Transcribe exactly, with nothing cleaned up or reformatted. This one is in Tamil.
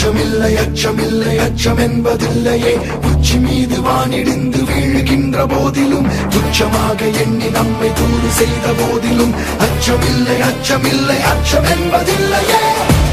அச்சமில்லை அச்சமில்லை அச்சம் என்பதில்லையே உச்சி மீது வானிடிந்து வீழுகின்ற போதிலும் துச்சமாக எண்ணி நம்மை தூது செய்த போதிலும் அச்சமில்லை அச்சமில்லை அச்சம் என்பதில்லையே